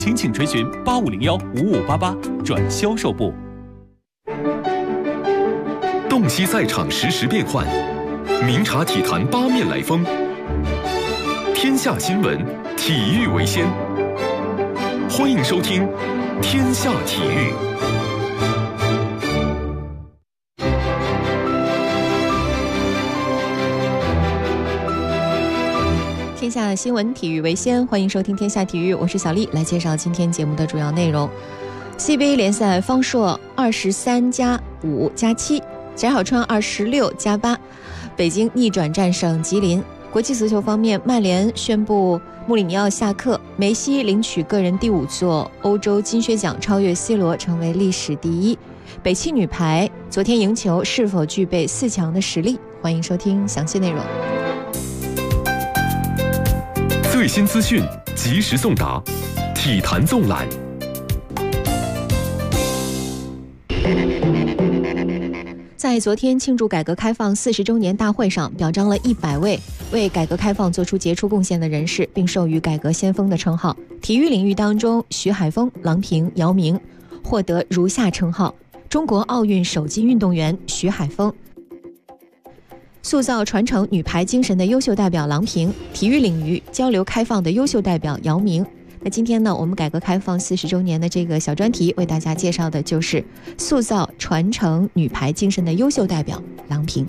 请垂询85015588转销售部。 洞悉赛场实时变幻，明察体坛八面来风。天下新闻，体育为先。欢迎收听《天下体育》。 天下新闻，体育为先。欢迎收听《天下体育》，我是小丽，来介绍今天节目的主要内容。CBA 联赛方硕23+5+7，翟好川26+8，北京逆转战胜吉林。国际足球方面，曼联宣布穆里尼奥下课，梅西领取个人第5座欧洲金靴奖，超越 C 罗成为历史第1。北汽女排昨天赢球，是否具备4强的实力？欢迎收听详细内容。 最新资讯，及时送达，体坛纵览。 在昨天庆祝改革开放40周年大会上，表彰了100位为改革开放做出杰出贡献的人士，并授予改革先锋的称号。体育领域当中，徐海峰、郎平、姚明获得如下称号：中国奥运首金运动员徐海峰，塑造传承女排精神的优秀代表郎平，体育领域交流开放的优秀代表姚明。那今天呢，我们改革开放40周年的这个小专题，为大家介绍的就是塑造传承女排精神的优秀代表郎平。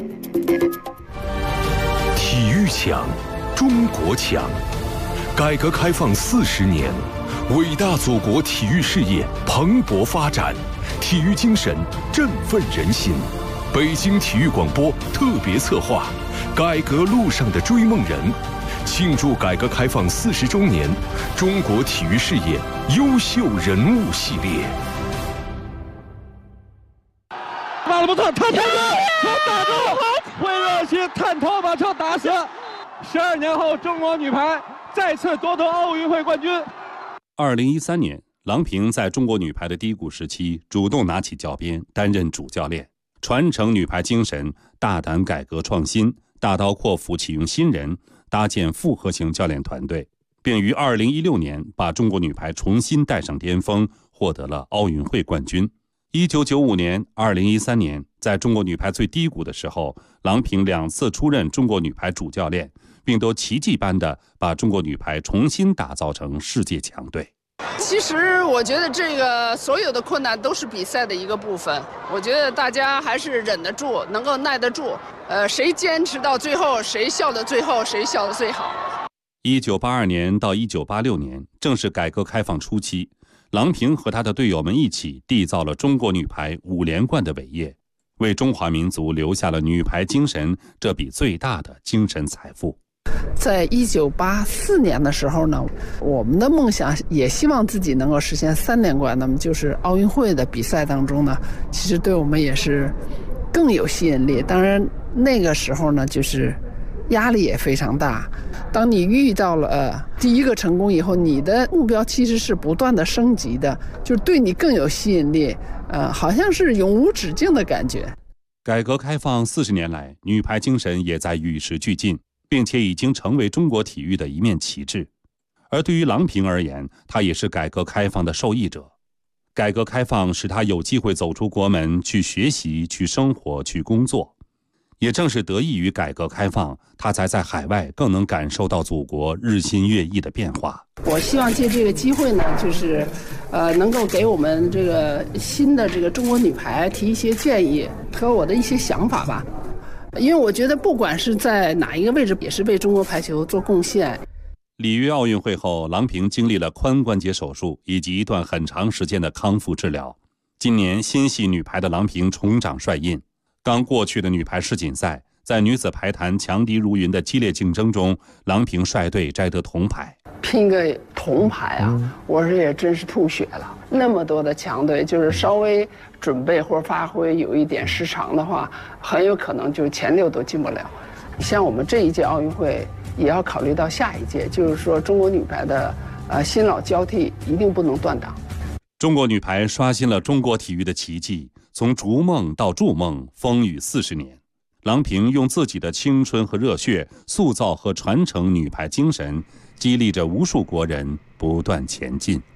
体育强，中国强。改革开放40年，伟大祖国体育事业蓬勃发展，体育精神振奋人心。北京体育广播特别策划《改革路上的追梦人》，庆祝改革开放40周年中国体育事业优秀人物系列。 巴勒布特探头球打中，惠热西探头把球打死。12年后，中国女排再次夺得奥运会冠军。 2013年，郎平在中国女排的低谷时期，主动拿起教鞭，担任主教练，传承女排精神，大胆改革创新，大刀阔斧启用新人，搭建复合型教练团队，并于2016年把中国女排重新带上巅峰，获得了奥运会冠军。1995年、2013年，在中国女排最低谷的时候，郎平2次出任中国女排主教练，并都奇迹般地把中国女排重新打造成世界强队。 其实我觉得这个所有的困难都是比赛的一个部分，我觉得大家还是忍得住，能够耐得住。谁坚持到最后，谁笑到最后，谁笑得最好。 1982年到1986年，正是改革开放初期，郎平和他的队友们一起缔造了中国女排5连冠的伟业，为中华民族留下了女排精神这笔最大的精神财富。 在1984年的时候呢，我们的梦想也希望自己能够实现3连冠。那么就是奥运会的比赛当中呢，其实对我们也是更有吸引力。当然那个时候呢，就是压力也非常大。当你遇到了第一个成功以后，你的目标其实是不断的升级的，就是对你更有吸引力，好像是永无止境的感觉。 改革开放40年来，女排精神也在与时俱进，并且已经成为中国体育的一面旗帜。而对于郎平而言，她也是改革开放的受益者。改革开放使她有机会走出国门，去学习、去生活、去工作。也正是得益于改革开放，她才在海外更能感受到祖国日新月异的变化。 我希望借这个机会呢，就是能够给我们这个新的这个中国女排提一些建议和我的一些想法吧。因为我觉得不管是在哪一个位置，也是为中国排球做贡献。 里约奥运会后，郎平经历了髋关节手术以及一段很长时间的康复治疗。今年心系女排的郎平重掌帅印。刚过去的女排世锦赛，在女子排坛强敌如云的激烈竞争中，郎平率队摘得铜牌。 拼个铜牌啊，我说也真是吐血了。那么多的强队，就是稍微准备或发挥有一点失常的话，很有可能就前6都进不了。像我们这一届奥运会，也要考虑到下一届，就是说中国女排的新老交替一定不能断档。 中国女排刷新了中国体育的奇迹，从逐梦到筑梦，风雨40年。郎平用自己的青春和热血塑造和传承女排精神，激励着无数国人不断前进。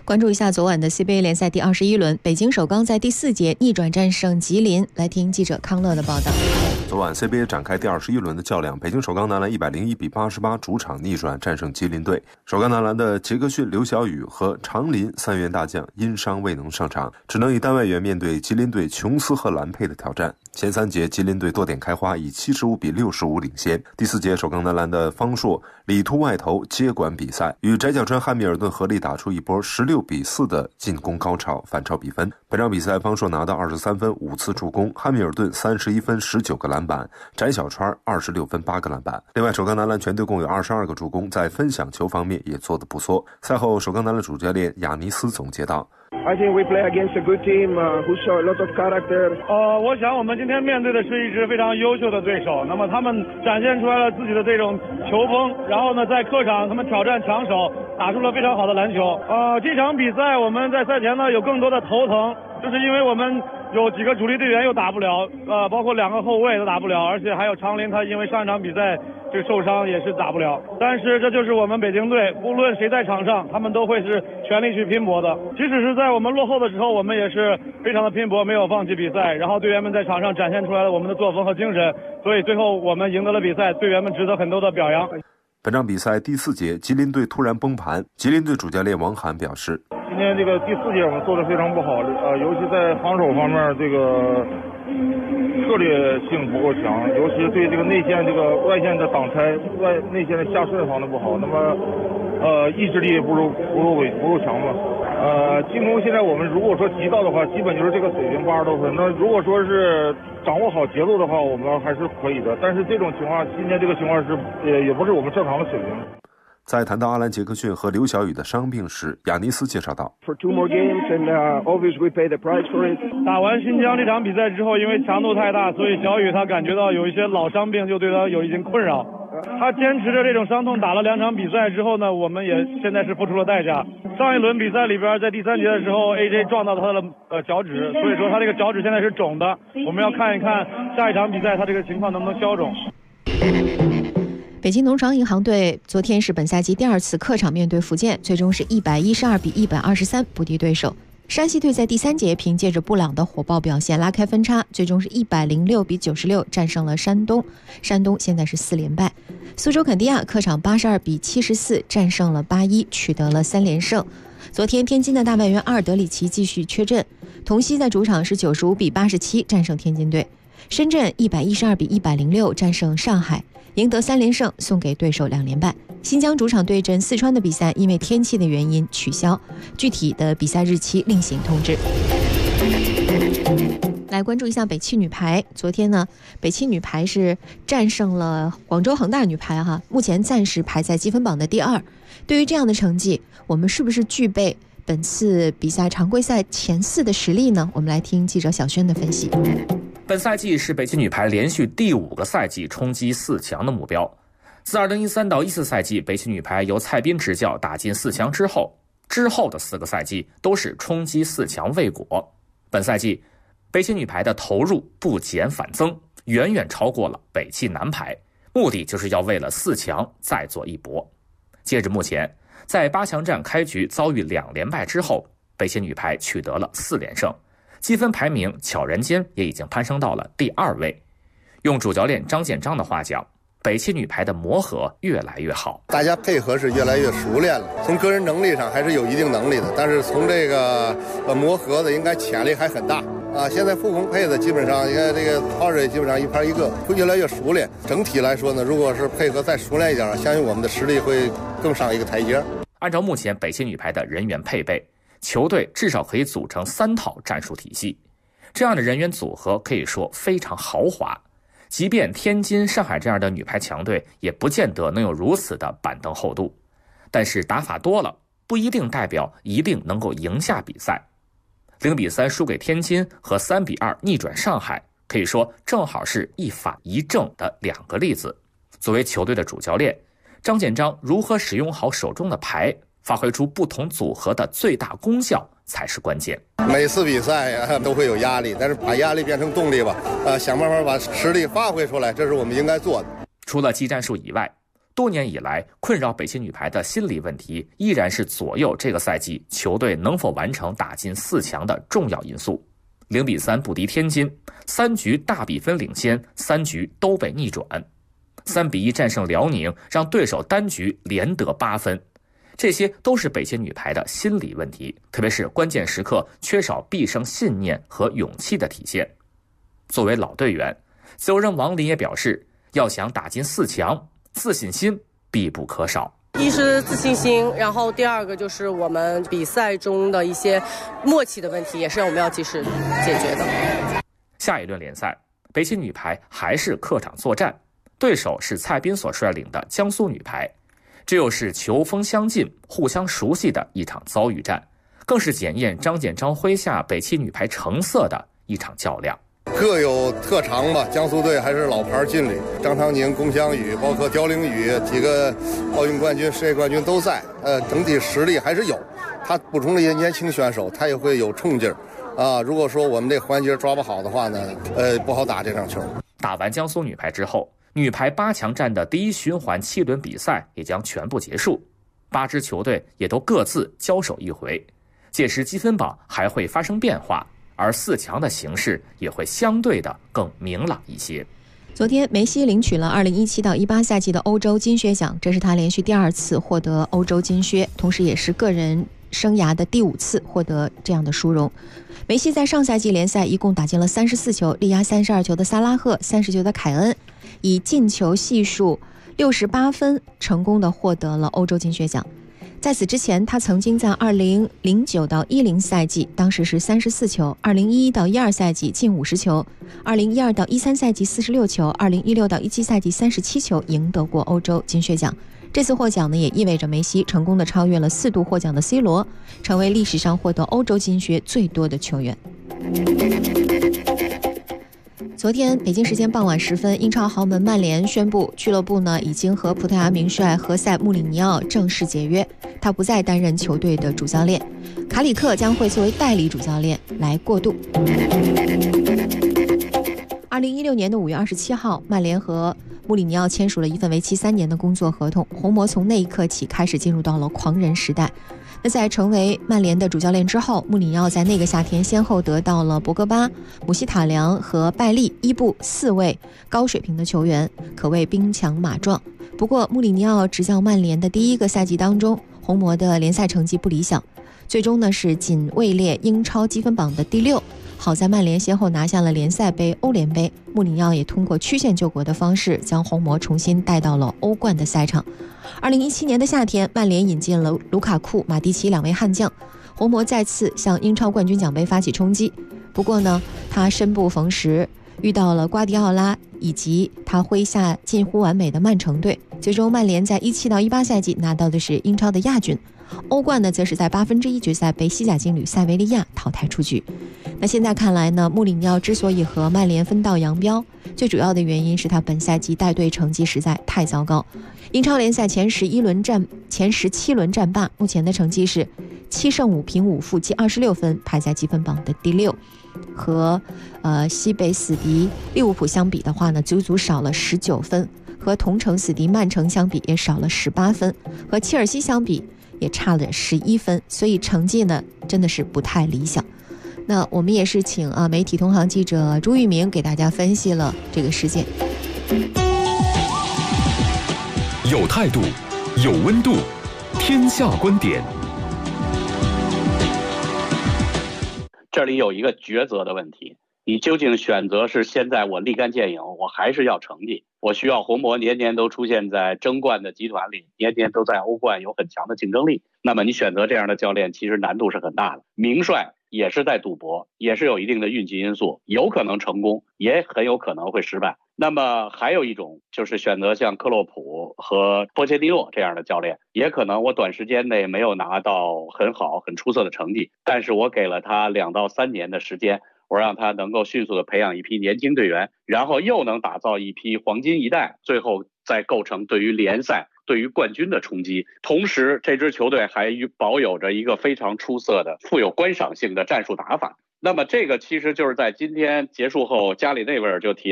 关注一下昨晚的 CBA 联赛第21轮，北京首钢在第4节逆转战胜吉林。来听记者康乐的报道。 昨晚 CBA 展开第21轮的较量，北京首钢男篮101比88主场逆转战胜吉林队。首钢男篮的杰克逊、刘晓宇和长林3员大将因伤未能上场，只能以单外援面对吉林队琼斯和兰佩的挑战。前3节吉林队多点开花，以75比65领先。第4节首钢男篮的方硕、李突外投接管比赛，与翟小川、汉密尔顿合力打出一波16比4的进攻高潮，反超比分。本场比赛方硕拿到23分5次助攻，汉密尔顿31分19个篮板，翟小川26分8个篮板。另外首钢男篮全队共有22个助攻，在分享球方面也做得不错。赛后首钢男篮主教练亚尼斯总结道 I think we play against a good team who show a lot of character. 我想我们今天面对的是一支非常优秀的对手，那么他们展现出来了自己的这种球风，然后呢，在客场他们挑战强手，打出了非常好的篮球。这场比赛我们在赛前呢有更多的头疼，就是因为我们有几个主力队员又打不了，包括2个后卫都打不了，而且还有长林，他因为上一场比赛这个受伤也是打不了。但是这就是我们北京队，无论谁在场上，他们都会是全力去拼搏的。即使是在我们落后的时候，我们也是非常的拼搏，没有放弃比赛。然后队员们在场上展现出来了我们的作风和精神，所以最后我们赢得了比赛，队员们值得很多的表扬。 本场比赛第4节吉林队突然崩盘，吉林队主教练王涵表示， 今天这个第4节我们做得非常不好，尤其在防守方面这个策略性不够强，尤其对这个内线这个外线的挡拆、内线的下顺防的不好，那么意志力不如强嘛。进攻现在我们如果说急到的话，基本就是这个水平80多分。那如果说是掌握好节奏的话，我们还是可以的。但是这种情况，今天这个情况是也不是我们正常的水平。 在谈到阿兰·杰克逊和刘晓宇的伤病时，亚尼斯介绍道 For 2 more games and obviously we pay the price for it. 打完新疆这场比赛之后，因为强度太大，所以小宇他感觉到有一些老伤病就对他有一定困扰。他坚持着这种伤痛打了2场比赛之后呢，我们也现在是付出了代价。上一轮比赛里边，在第3节的时候 AJ 撞到他的脚趾，所以说他这个脚趾现在是肿的。我们要看一看下一场比赛他这个情况能不能消肿。 北京农场银行队昨天是本赛季第2次客场面对福建，最终是112比123不敌对手。山西队在第3节凭借着布朗的火爆表现拉开分差，最终是106比96战胜了山东。山东现在是4连败。苏州肯迪亚客场82比74战胜了81，取得了3连胜。昨天天津的大外援阿尔德里奇继续缺阵，同曦在主场是95比87战胜天津队。深圳112比106战胜上海，赢得3连胜，送给对手2连败。新疆主场对阵四川的比赛因为天气的原因取消，具体的比赛日期另行通知。来关注一下北汽女排，昨天呢，北汽女排是战胜了广州恒大女排目前暂时排在积分榜的第2。对于这样的成绩，我们是不是具备本次比赛常规赛前4的实力呢？我们来听记者小轩的分析。 本赛季是北汽女排连续第5个赛季冲击4强的目标。自2013到14赛季，北汽女排由蔡斌执教打进4强之后的4个赛季都是冲击4强未果。本赛季，北汽女排的投入不减反增，远远超过了北汽男排，目的就是要为了4强再做一搏。截至目前，在8强战开局遭遇2连败之后，北汽女排取得了4连胜，积分排名悄然间也已经攀升到了第2位。用主教练张建章的话讲，北汽女排的磨合越来越好， 大家配合是越来越熟练了。从个人能力上还是有一定能力的，但是从这个磨合的应该潜力还很大啊。现在副攻配的基本上，你看这个抛水基本上一拍一个，会越来越熟练。整体来说呢，如果是配合再熟练一点，相信我们的实力会更上一个台阶。 按照目前北汽女排的人员配备，球队至少可以组成3套战术体系，这样的人员组合可以说非常豪华。即便天津、上海这样的女排强队，也不见得能有如此的板凳厚度。但是打法多了，不一定代表一定能够赢下比赛。0比3输给天津和3比2逆转上海，可以说正好是一反一正的2个例子。作为球队的主教练，张建章如何使用好手中的牌，发挥出不同组合的最大功效才是关键。 每次比赛都会有压力，但是把压力变成动力吧，想办法把实力发挥出来，这是我们应该做的。 除了技战术以外， 多年以来，困扰北汽女排的心理问题依然是左右这个赛季球队能否完成打进4强的重要因素。0-3不敌天津，3局大比分领先，3局都被逆转；3-1战胜辽宁，让对手单局连得8分。这些都是北汽女排的心理问题，特别是关键时刻缺少必胜信念和勇气的体现。作为老队员，自由人王林也表示，要想打进4强，自信心必不可少。 一是自信心，然后第二个就是我们比赛中的一些默契的问题，也是我们要及时解决的。 下一轮联赛，北汽女排还是客场作战，对手是蔡斌所率领的江苏女排，这又是球风相近、互相熟悉的一场遭遇战，更是检验张建章麾下北汽女排成色的一场较量。 各有特长吧，江苏队还是老牌劲旅，张常宁、龚翔宇，包括刁玲宇几个奥运冠军、世界冠军都在，整体实力还是有。他补充了一些年轻选手，他也会有冲劲儿啊。如果说我们这环节抓不好的话呢，不好打这场球。 打完江苏女排之后，女排8强战的第1循环7轮比赛也将全部结束，8支球队也都各自交手1回，届时积分榜还会发生变化。而4强的形势也会相对的更明朗一些。 昨天，梅西领取了2017到18赛季的欧洲金靴奖，这是他连续第2次获得欧洲金靴，同时也是个人生涯的第5次获得这样的殊荣。梅西在上赛季联赛一共打进了34球，力压32球的萨拉赫、30球的凯恩，以进球系数68分成功的获得了欧洲金靴奖。在此之前，他曾经在2009到10赛季，当时是34球；2011到12赛季近50球；2012到13赛季46球；2016到17赛季37球，赢得过欧洲金靴奖。这次获奖呢，也意味着梅西成功的超越了4度获奖的 C 罗，成为历史上获得欧洲金靴最多的球员。昨天北京时间傍晚时分，英超豪门曼联宣布，俱乐部呢已经和葡萄牙名帅何塞·穆里尼奥正式解约，他不再担任球队的主教练，卡里克将会作为代理主教练来过渡。2016年的5月27号，曼联和穆里尼奥签署了一份为期3年的工作合同，红魔从那一刻起开始进入到了狂人时代。那在成为曼联的主教练之后，穆里尼奥在那个夏天先后得到了博格巴、姆希塔良和拜利伊布4位高水平的球员，可谓兵强马壮。不过穆里尼奥执教曼联的第1个赛季当中，红魔的联赛成绩不理想，最终呢是仅位列英超积分榜的第6。好在曼联先后拿下了联赛杯、欧联杯，穆里尼奥也通过曲线救国的方式将红魔重新带到了欧冠的赛场。2017年的夏天，曼联引进了卢卡库、马蒂奇2位悍将，红魔再次向英超冠军奖杯发起冲击。不过呢，他生不逢时，遇到了瓜迪奥拉以及他麾下近乎完美的曼城队，最终曼联在17到18赛季拿到的是英超的亚军，欧冠呢则是在1/8决赛被西甲劲旅塞维利亚淘汰出局。那现在看来呢，穆里尼奥之所以和曼联分道扬镳，最主要的原因是他本赛季带队成绩实在太糟糕。英超联赛前17轮战罢，目前的成绩是7胜5平5负，积26分，排在积分榜的第6。和西北死敌利物浦相比的话呢，足足少了19分；和同城死敌曼城相比也少了18分；和切尔西相比也差了11分。所以成绩呢真的是不太理想。那我们也是请媒体同行记者朱玉明给大家分析了这个事件。 有态度，有温度，天下观点。 这里有一个抉择的问题，你究竟选择是现在我立竿见影，我还是要成绩？我需要红魔年年都出现在争冠的集团里，年年都在欧冠有很强的竞争力。那么你选择这样的教练，其实难度是很大的。名帅也是在赌博，也是有一定的运气因素，有可能成功，也很有可能会失败。那么还有一种就是选择像克洛普和波切蒂诺这样的教练，也可能我短时间内没有拿到很好很出色的成绩，但是我给了他2到3年的时间，我让他能够迅速的培养一批年轻队员，然后又能打造一批黄金一代，最后再构成对于联赛对于冠军的冲击。同时这支球队还保有着一个非常出色的富有观赏性的战术打法。那么这个其实就是在今天结束后加里内维尔就提到的，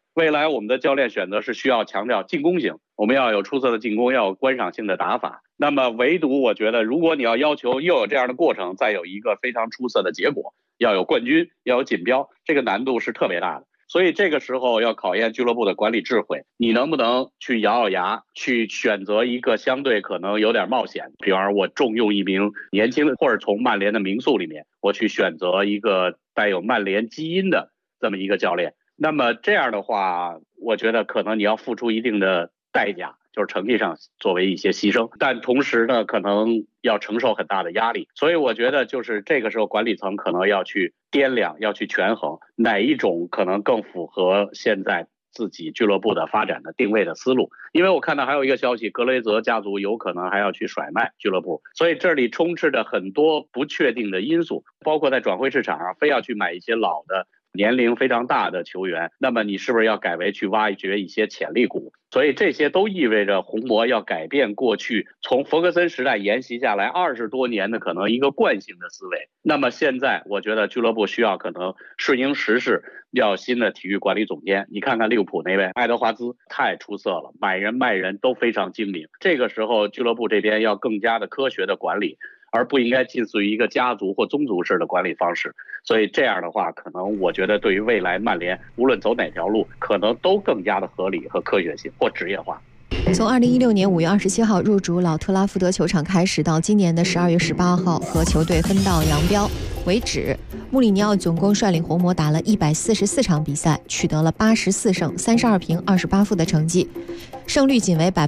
未来我们的教练选择是需要强调进攻型，我们要有出色的进攻，要有观赏性的打法。那么唯独我觉得，如果你要求又有这样的过程，再有一个非常出色的结果，要有冠军，要有锦标，这个难度是特别大的。所以这个时候要考验俱乐部的管理智慧，你能不能去咬咬牙，去选择一个相对可能有点冒险，比方说我重用一名年轻的，或者从曼联的名宿里面，我去选择一个带有曼联基因的这么一个教练。那么这样的话，我觉得可能你要付出一定的代价，就是成绩上作为一些牺牲，但同时呢，可能要承受很大的压力。所以我觉得就是这个时候管理层可能要去掂量，要去权衡哪一种可能更符合现在自己俱乐部的发展的定位的思路。因为我看到还有一个消息，格雷泽家族有可能还要去甩卖俱乐部，所以这里充斥着很多不确定的因素，包括在转会市场上非要去买一些老的年龄非常大的球员，那么你是不是要改为去挖掘一些潜力股？所以这些都意味着红魔要改变过去从弗格森时代沿袭下来20多年的可能一个惯性的思维。那么现在我觉得俱乐部需要可能顺应时势，要新的体育管理总监。你看看利物浦那位爱德华兹太出色了，买人卖人都非常精明。这个时候俱乐部这边要更加的科学的管理，而不应该近似于一个家族或宗族式的管理方式。所以这样的话，可能我觉得对于未来曼联无论走哪条路，可能都更加的合理和科学性或职业化。 从2016年5月27号入主老特拉福德球场开始，到今年的12月18号和球队分道扬镳为止，穆里尼奥总共率领红魔打了144场比赛，取得了84胜32平28负的成绩，胜率仅为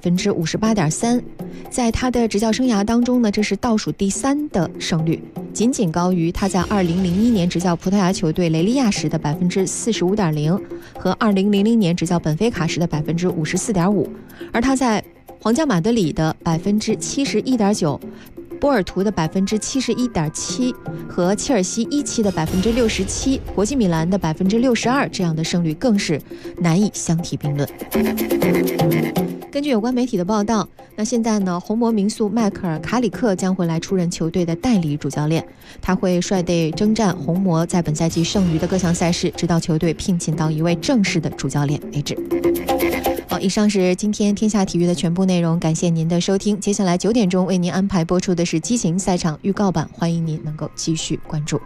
58.3%。 在他的执教生涯当中呢，这是倒数第3的胜率，仅仅高于他在2001年执教葡萄牙球队雷利亚时的 45.0% 和2000年执教本菲卡时的 54.5%， 而他在皇家马德里的 71.9%、波尔图的 71.7% 和切尔西17的 67%、国际米兰的 62%， 这样的胜率更是难以相提并论。根据有关媒体的报道，那现在呢，红魔名宿迈克尔·卡里克将会来出任球队的代理主教练，他会率队征战红魔在本赛季剩余的各项赛事，直到球队聘请到一位正式的主教练为止。好，以上是今天天下体育的全部内容，感谢您的收听。接下来9点钟为您安排播出的是激情赛场预告版，欢迎您能够继续关注。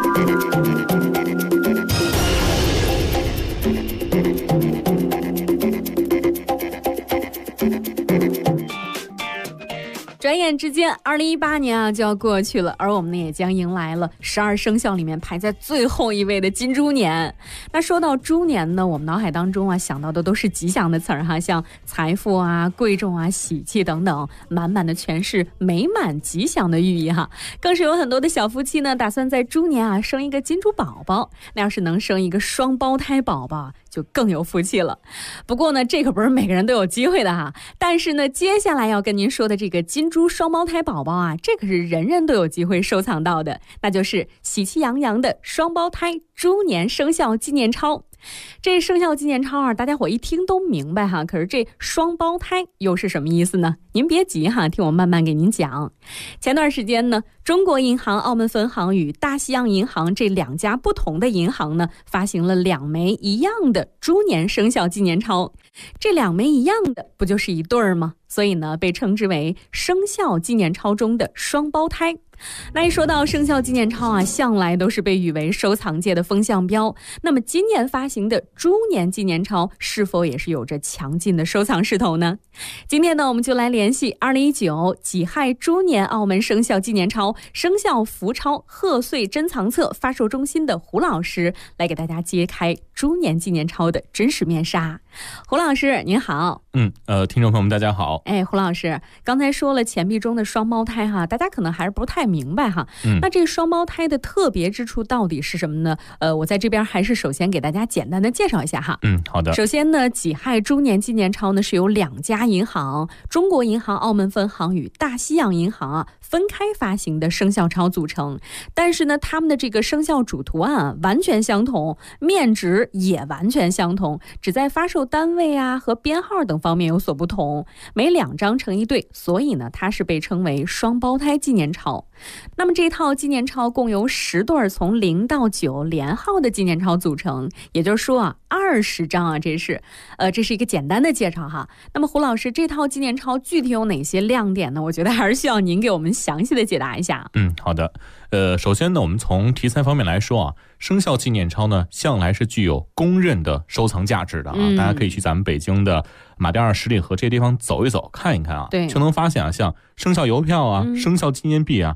转眼之间2018年就要过去了，而我们呢也将迎来了12生肖里面排在最后一位的金猪年。那说到猪年呢，我们脑海当中想到的都是吉祥的词儿像财富贵重喜气等等，满满的全是美满吉祥的寓意更是有很多的小夫妻呢打算在猪年生一个金猪宝宝，那要是能生一个双胞胎宝宝就更有福气了。不过呢，这可不是每个人都有机会的但是呢，接下来要跟您说的这个金猪双胞胎宝宝这可是人人都有机会收藏到的，那就是喜气洋洋的双胞胎猪年生肖纪念钞。这生肖纪念钞大家伙一听都明白可是这双胞胎又是什么意思呢？您别急听我慢慢给您讲。前段时间呢，中国银行澳门分行与大西洋银行这2家不同的银行呢，发行了2枚一样的猪年生肖纪念钞。这2枚一样的不就是一对儿吗？所以呢，被称之为生肖纪念钞中的双胞胎。那一说到生肖纪念钞向来都是被誉为收藏界的风向标。那么今年发行的猪年纪念钞是否也是有着强劲的收藏势头呢？今天呢，我们就来联系2019己亥猪年澳门生肖纪念钞生肖福钞贺岁珍藏册发售中心的胡老师，来给大家揭开猪年纪念钞的真实面纱。胡老师您好。 听众朋友们大家好。 胡老师刚才说了钱币中的双胞胎大家可能还是不太明白那这双胞胎的特别之处到底是什么呢？我在这边还是首先给大家简单的介绍一下好的。 首先呢，己亥猪年纪念钞呢是由2家银行，中国银行澳门分行与大西洋银行分开发行的生肖钞组成，但是呢，他们的这个生肖主图案完全相同，面值也完全相同，只在发售单位和编号等方面有所不同，每2张成一对，所以呢，它是被称为双胞胎纪念钞。 那么这套纪念钞共由10对从0到9连号的纪念钞组成，也就是说啊，20张啊，这是一个简单的介绍哈。那么胡老师，这套纪念钞具体有哪些亮点呢？我觉得还是需要您给我们详细的解答一下。 好的。首先呢，我们从题材方面来说啊，生肖纪念钞呢，向来是具有公认的收藏价值的啊。大家可以去咱们北京的马甸二十里河这些地方走一走，看一看啊，对，就能发现啊，像生肖邮票啊、生肖纪念币啊，